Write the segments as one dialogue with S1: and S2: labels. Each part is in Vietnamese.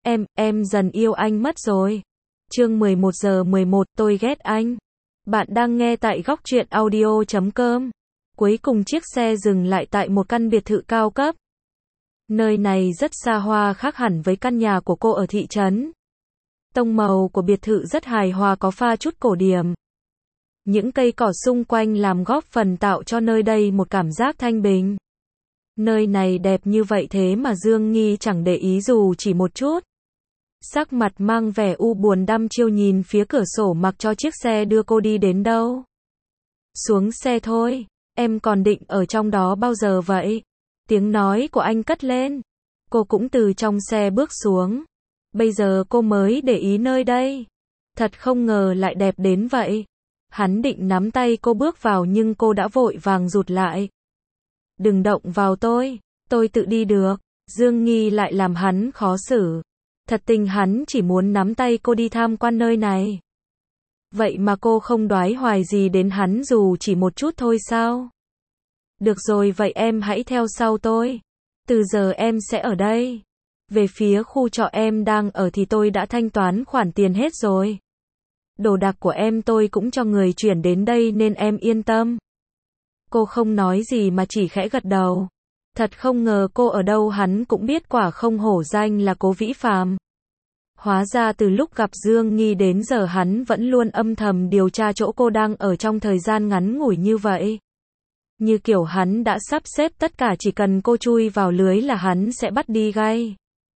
S1: Em dần yêu anh mất rồi. Chương 11:11, tôi ghét anh. Bạn đang nghe tại Góc Truyện Audio.com. Cuối cùng chiếc xe dừng lại tại một căn biệt thự cao cấp. Nơi này rất xa hoa, khác hẳn với căn nhà của cô ở thị trấn. Tông màu của biệt thự rất hài hòa, có pha chút cổ điển. Những cây cỏ xung quanh làm góp phần tạo cho nơi đây một cảm giác thanh bình. Nơi này đẹp như vậy thế mà Dương Nghi chẳng để ý dù chỉ một chút. Sắc mặt mang vẻ u buồn đăm chiêu nhìn phía cửa sổ mặc cho chiếc xe đưa cô đi đến đâu. Xuống xe thôi, em còn định ở trong đó bao giờ vậy? Tiếng nói của anh cất lên. Cô cũng từ trong xe bước xuống. Bây giờ cô mới để ý nơi đây. Thật không ngờ lại đẹp đến vậy. Hắn định nắm tay cô bước vào nhưng cô đã vội vàng rụt lại. Đừng động vào tôi tự đi được. Dương Nghi lại làm hắn khó xử. Thật tình hắn chỉ muốn nắm tay cô đi tham quan nơi này. Vậy mà cô không đoái hoài gì đến hắn dù chỉ một chút thôi sao? Được rồi, vậy em hãy theo sau tôi. Từ giờ em sẽ ở đây. Về phía khu trọ em đang ở thì tôi đã thanh toán khoản tiền hết rồi. Đồ đạc của em tôi cũng cho người chuyển đến đây nên em yên tâm. Cô không nói gì mà chỉ khẽ gật đầu. Thật không ngờ cô ở đâu hắn cũng biết, quả không hổ danh là Cố Vĩ Phàm. Hóa ra từ lúc gặp Dương Nghi đến giờ hắn vẫn luôn âm thầm điều tra chỗ cô đang ở trong thời gian ngắn ngủi như vậy. Như kiểu hắn đã sắp xếp tất cả, chỉ cần cô chui vào lưới là hắn sẽ bắt đi ngay.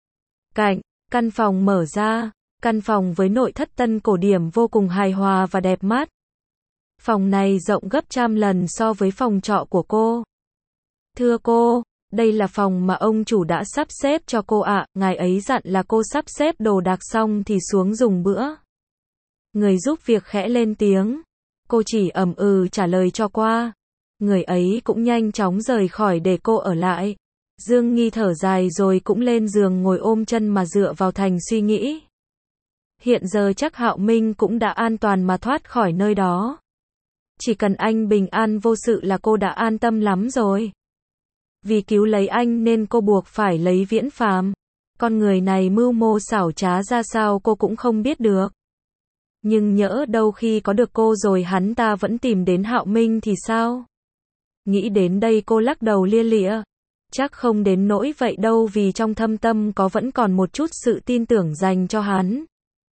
S1: Căn phòng mở ra, căn phòng với nội thất tân cổ điển vô cùng hài hòa và đẹp mắt. Phòng này rộng gấp trăm lần so với phòng trọ của cô. Thưa cô, đây là phòng mà ông chủ đã sắp xếp cho cô ạ, ngài ấy dặn là cô sắp xếp đồ đạc xong thì xuống dùng bữa. Người giúp việc khẽ lên tiếng. Cô chỉ ậm ừ trả lời cho qua. Người ấy cũng nhanh chóng rời khỏi để cô ở lại. Dương Nghi thở dài rồi cũng lên giường ngồi ôm chân mà dựa vào thành suy nghĩ. Hiện giờ chắc Hạo Minh cũng đã an toàn mà thoát khỏi nơi đó. Chỉ cần anh bình an vô sự là cô đã an tâm lắm rồi. Vì cứu lấy anh nên cô buộc phải lấy Viễn Phàm. Con người này mưu mô xảo trá ra sao cô cũng không biết được. Nhưng nhỡ đâu khi có được cô rồi hắn ta vẫn tìm đến Hạo Minh thì sao? Nghĩ đến đây cô lắc đầu lia lịa. Chắc không đến nỗi vậy đâu, vì trong thâm tâm có vẫn còn một chút sự tin tưởng dành cho hắn.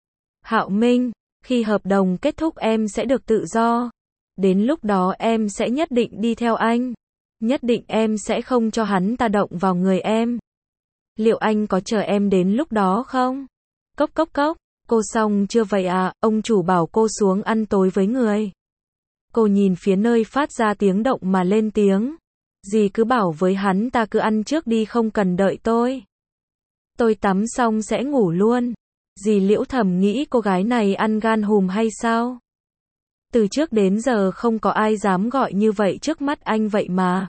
S1: Hạo Minh, khi hợp đồng kết thúc em sẽ được tự do. Đến lúc đó em sẽ nhất định đi theo anh. Nhất định em sẽ không cho hắn ta động vào người em. Liệu anh có chờ em đến lúc đó không? Cốc cốc cốc, cô xong chưa vậy à, ông chủ bảo cô xuống ăn tối với người. Cô nhìn phía nơi phát ra tiếng động mà lên tiếng. Dì cứ bảo với hắn ta cứ ăn trước đi, không cần đợi tôi. Tôi tắm xong sẽ ngủ luôn. Dì Liễu thầm nghĩ cô gái này ăn gan hùm hay sao? Từ trước đến giờ không có ai dám gọi như vậy trước mắt anh vậy mà.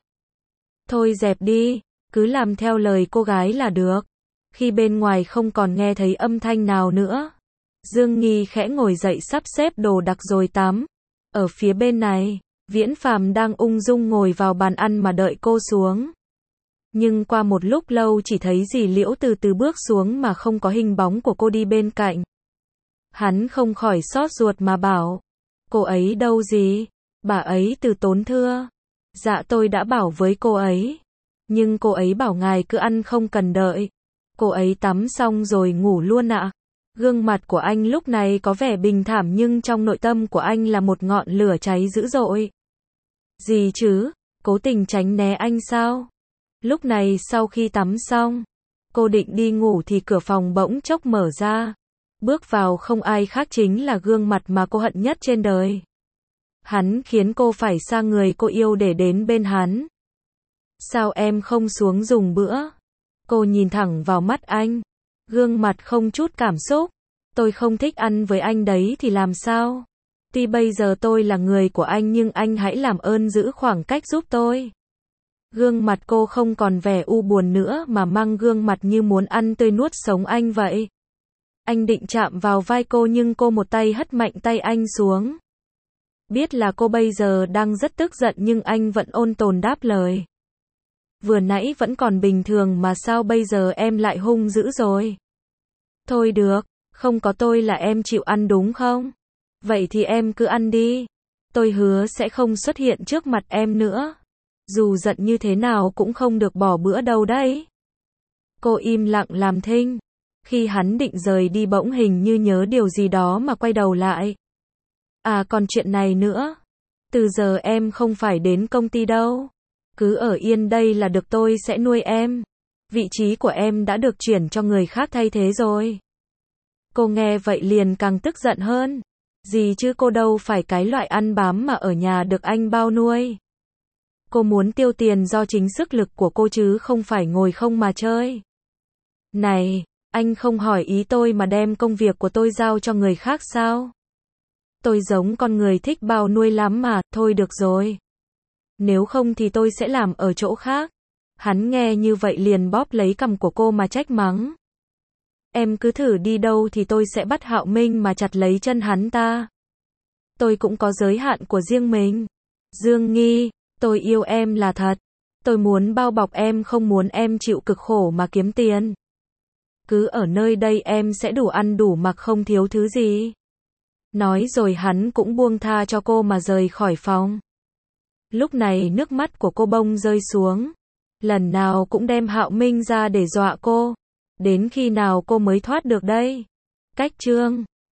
S1: Thôi dẹp đi, cứ làm theo lời cô gái là được. Khi bên ngoài không còn nghe thấy âm thanh nào nữa, Dương Nghi khẽ ngồi dậy sắp xếp đồ đạc rồi tắm. Ở phía bên này, Viễn Phàm đang ung dung ngồi vào bàn ăn mà đợi cô xuống. Nhưng qua một lúc lâu chỉ thấy dì Liễu từ từ bước xuống mà không có hình bóng của cô đi bên cạnh. Hắn không khỏi xót ruột mà bảo. Cô ấy đâu dì? Bà ấy từ tốn thưa. Dạ tôi đã bảo với cô ấy. Nhưng cô ấy bảo ngài cứ ăn không cần đợi. Cô ấy tắm xong rồi ngủ luôn ạ. Gương mặt của anh lúc này có vẻ bình thản nhưng trong nội tâm của anh là một ngọn lửa cháy dữ dội. Gì chứ? Cố tình tránh né anh sao? Lúc này sau khi tắm xong, cô định đi ngủ thì cửa phòng bỗng chốc mở ra. Bước vào không ai khác chính là gương mặt mà cô hận nhất trên đời. Hắn khiến cô phải xa người cô yêu để đến bên hắn. Sao em không xuống dùng bữa? Cô nhìn thẳng vào mắt anh. Gương mặt không chút cảm xúc. Tôi không thích ăn với anh đấy thì làm sao? Tuy bây giờ tôi là người của anh nhưng anh hãy làm ơn giữ khoảng cách giúp tôi. Gương mặt cô không còn vẻ u buồn nữa mà mang gương mặt như muốn ăn tươi nuốt sống anh vậy. Anh định chạm vào vai cô nhưng cô một tay hất mạnh tay anh xuống. Biết là cô bây giờ đang rất tức giận nhưng anh vẫn ôn tồn đáp lời. Vừa nãy vẫn còn bình thường mà sao bây giờ em lại hung dữ rồi? Thôi được, không có tôi là em chịu ăn đúng không? Vậy thì em cứ ăn đi. Tôi hứa sẽ không xuất hiện trước mặt em nữa. Dù giận như thế nào cũng không được bỏ bữa đâu đấy. Cô im lặng làm thinh. Khi hắn định rời đi bỗng hình như nhớ điều gì đó mà quay đầu lại. À còn chuyện này nữa. Từ giờ em không phải đến công ty đâu. Cứ ở yên đây là được, tôi sẽ nuôi em. Vị trí của em đã được chuyển cho người khác thay thế rồi. Cô nghe vậy liền càng tức giận hơn. Gì chứ cô đâu phải cái loại ăn bám mà ở nhà được anh bao nuôi. Cô muốn tiêu tiền do chính sức lực của cô chứ không phải ngồi không mà chơi. Này, anh không hỏi ý tôi mà đem công việc của tôi giao cho người khác sao? Tôi giống con người thích bao nuôi lắm mà, thôi được rồi. Nếu không thì tôi sẽ làm ở chỗ khác. Hắn nghe như vậy liền bóp lấy cằm của cô mà trách mắng. Em cứ thử đi đâu thì tôi sẽ bắt Hạo Minh mà chặt lấy chân hắn ta. Tôi cũng có giới hạn của riêng mình. Dương Nghi, tôi yêu em là thật. Tôi muốn bao bọc em, không muốn em chịu cực khổ mà kiếm tiền. Cứ ở nơi đây em sẽ đủ ăn đủ mặc không thiếu thứ gì. Nói rồi hắn cũng buông tha cho cô mà rời khỏi phòng. Lúc này nước mắt của cô bông rơi xuống. Lần nào cũng đem Hạo Minh ra để dọa cô. Đến khi nào cô mới thoát được đây? Cách chương